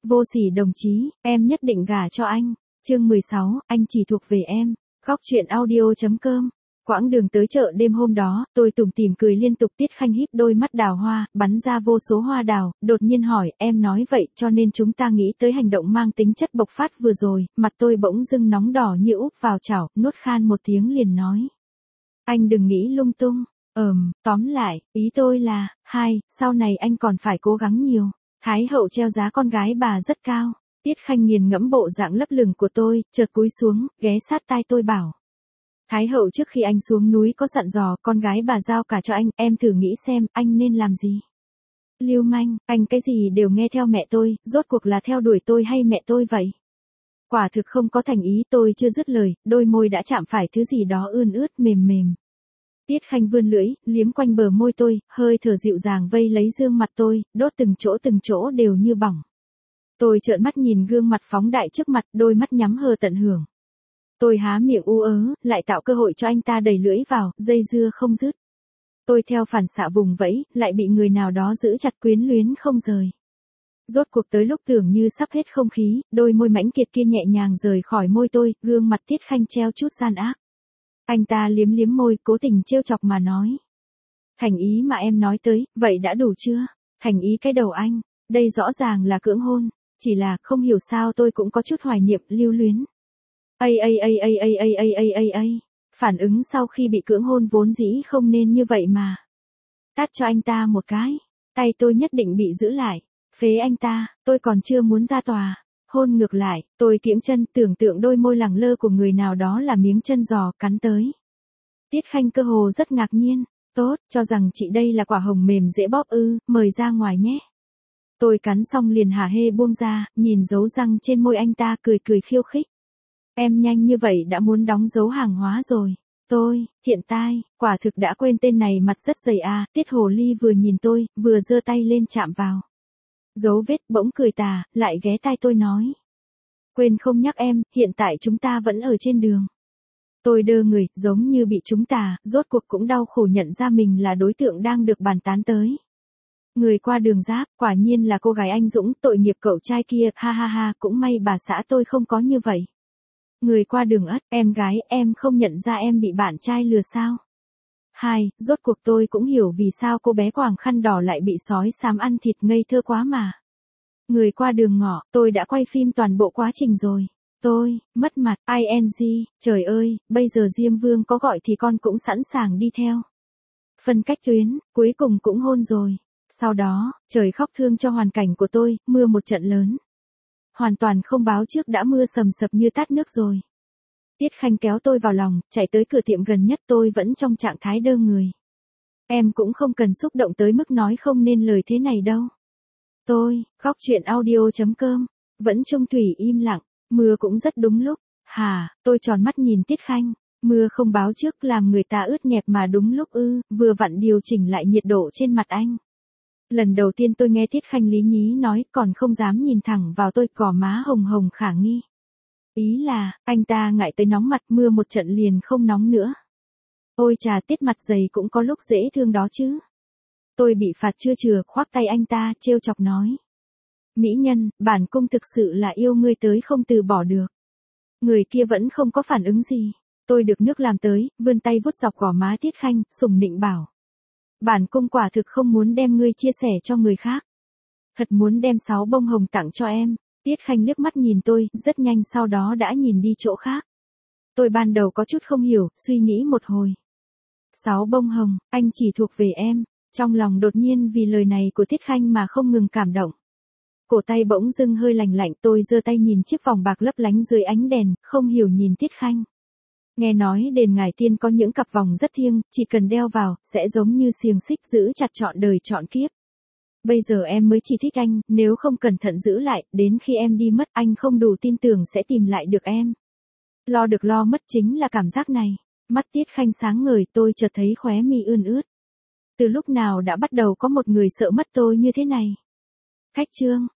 Vô sỉ đồng chí, em nhất định gả cho anh. Chương 16, anh chỉ thuộc về em. Góc truyện audio.com. Quãng đường tới chợ đêm hôm đó, tôi tủm tỉm cười liên tục. Tiết Khanh híp đôi mắt đào hoa, bắn ra vô số hoa đào, đột nhiên hỏi, em nói vậy cho nên chúng ta nghĩ tới hành động mang tính chất bộc phát vừa rồi. Mặt tôi bỗng dưng nóng đỏ như úp vào chảo, nuốt khan một tiếng liền nói. Anh đừng nghĩ lung tung. Tóm lại, ý tôi là, sau này anh còn phải cố gắng nhiều. Thái hậu treo giá con gái bà rất cao. Tiết Khanh nghiền ngẫm bộ dạng lấp lửng của tôi, chợt cúi xuống, ghé sát tai tôi bảo. Thái hậu trước khi anh xuống núi có dặn dò con gái bà giao cả cho anh, em thử nghĩ xem anh nên làm gì. Lưu manh, anh cái gì đều nghe theo mẹ tôi, rốt cuộc là theo đuổi tôi hay mẹ tôi vậy? Quả thực không có thành ý. Tôi chưa dứt lời, đôi môi đã chạm phải thứ gì đó ươn ướt mềm mềm. Tiết Khanh vươn lưỡi, liếm quanh bờ môi tôi, hơi thở dịu dàng vây lấy dương mặt tôi, đốt từng chỗ đều như bỏng. Tôi trợn mắt nhìn gương mặt phóng đại trước mặt, đôi mắt nhắm hờ tận hưởng. Tôi há miệng u ớ, lại tạo cơ hội cho anh ta đẩy lưỡi vào, dây dưa không dứt. Tôi theo phản xạ vùng vẫy, lại bị người nào đó giữ chặt quyến luyến không rời. Rốt cuộc tới lúc tưởng như sắp hết không khí, đôi môi mãnh kiệt kia nhẹ nhàng rời khỏi môi tôi, gương mặt Tiết Khanh treo chút gian ác. Anh ta liếm liếm môi, cố tình trêu chọc mà nói. Thành ý mà em nói tới, vậy đã đủ chưa? Thành ý cái đầu anh, đây rõ ràng là cưỡng hôn, chỉ là không hiểu sao tôi cũng có chút hoài niệm, lưu luyến. Phản ứng sau khi bị cưỡng hôn vốn dĩ không nên như vậy mà. Tát cho anh ta một cái, tay tôi nhất định bị giữ lại, phế anh ta, tôi còn chưa muốn ra tòa. Hôn ngược lại, tôi kiễng chân, tưởng tượng đôi môi lẳng lơ của người nào đó là miếng chân giò cắn tới. Tiết Khanh cơ hồ rất ngạc nhiên, tốt, cho rằng chị đây là quả hồng mềm dễ bóp ư, mời ra ngoài nhé. Tôi cắn xong liền hả hê buông ra, nhìn dấu răng trên môi anh ta cười khiêu khích. Em nhanh như vậy đã muốn đóng dấu hàng hóa rồi. Tôi, thiện tai, quả thực đã quên tên này mặt rất dày à. Tiết hồ ly vừa nhìn tôi, vừa giơ tay lên chạm vào. Dấu vết bỗng cười tà, lại ghé tai tôi nói. Quên không nhắc em, hiện tại chúng ta vẫn ở trên đường. Tôi đơ người, giống như bị trúng tà, rốt cuộc cũng đau khổ nhận ra mình là đối tượng đang được bàn tán tới. Người qua đường giáp, quả nhiên là cô gái anh dũng, tội nghiệp cậu trai kia, ha ha ha, cũng may bà xã tôi không có như vậy. Người qua đường ất, em gái, em không nhận ra em bị bạn trai lừa sao? Rốt cuộc tôi cũng hiểu vì sao cô bé quàng khăn đỏ lại bị sói xám ăn thịt, ngây thơ quá mà. Người qua đường ngỏ, tôi đã quay phim toàn bộ quá trình rồi. Tôi, mất mặt, ing, trời ơi, bây giờ Diêm Vương có gọi thì con cũng sẵn sàng đi theo. Phân cách tuyến, cuối cùng cũng hôn rồi. Sau đó, trời khóc thương cho hoàn cảnh của tôi, mưa một trận lớn. Hoàn toàn không báo trước đã mưa sầm sập như tát nước rồi. Tiết Khanh kéo tôi vào lòng, chạy tới cửa tiệm gần nhất, tôi vẫn trong trạng thái đơ người. Em cũng không cần xúc động tới mức nói không nên lời thế này đâu. Tôi, góc truyện audio.com, vẫn trung thủy im lặng, mưa cũng rất đúng lúc. Tôi tròn mắt nhìn Tiết Khanh, mưa không báo trước làm người ta ướt nhẹp mà đúng lúc ư, vừa vặn điều chỉnh lại nhiệt độ trên mặt anh. Lần đầu tiên tôi nghe Tiết Khanh lý nhí nói, còn không dám nhìn thẳng vào tôi, gò má hồng hồng khả nghi. Ý là, anh ta ngại tới nóng mặt, mưa một trận liền không nóng nữa. Ôi chà, Tiết mặt dày cũng có lúc dễ thương đó chứ. Tôi bị phạt chưa chừa, khoác tay anh ta, trêu chọc nói. Mỹ nhân, bản cung thực sự là yêu ngươi tới không từ bỏ được. Người kia vẫn không có phản ứng gì. Tôi được nước làm tới, vươn tay vuốt dọc gò má Tiết Khanh, sủng nịnh bảo. Bản cung quả thực không muốn đem ngươi chia sẻ cho người khác. Thật muốn đem 6 bông hồng tặng cho em. Tiết Khanh liếc mắt nhìn tôi, rất nhanh sau đó đã nhìn đi chỗ khác. Tôi ban đầu có chút không hiểu, suy nghĩ một hồi. 6 bông hồng, anh chỉ thuộc về em. Trong lòng đột nhiên vì lời này của Tiết Khanh mà không ngừng cảm động. Cổ tay bỗng dưng hơi lạnh lạnh, tôi giơ tay nhìn chiếc vòng bạc lấp lánh dưới ánh đèn, không hiểu nhìn Tiết Khanh. Nghe nói đền Ngải Tiên có những cặp vòng rất thiêng, chỉ cần đeo vào, sẽ giống như xiềng xích giữ chặt trọn đời trọn kiếp. Bây giờ em mới chỉ thích anh, nếu không cẩn thận giữ lại, đến khi em đi mất anh không đủ tin tưởng sẽ tìm lại được em. Lo được lo mất chính là cảm giác này. Mắt Tiết Khanh sáng ngời, tôi chợt thấy khóe mi ươn ướt. Từ lúc nào đã bắt đầu có một người sợ mất tôi như thế này? Khách trương,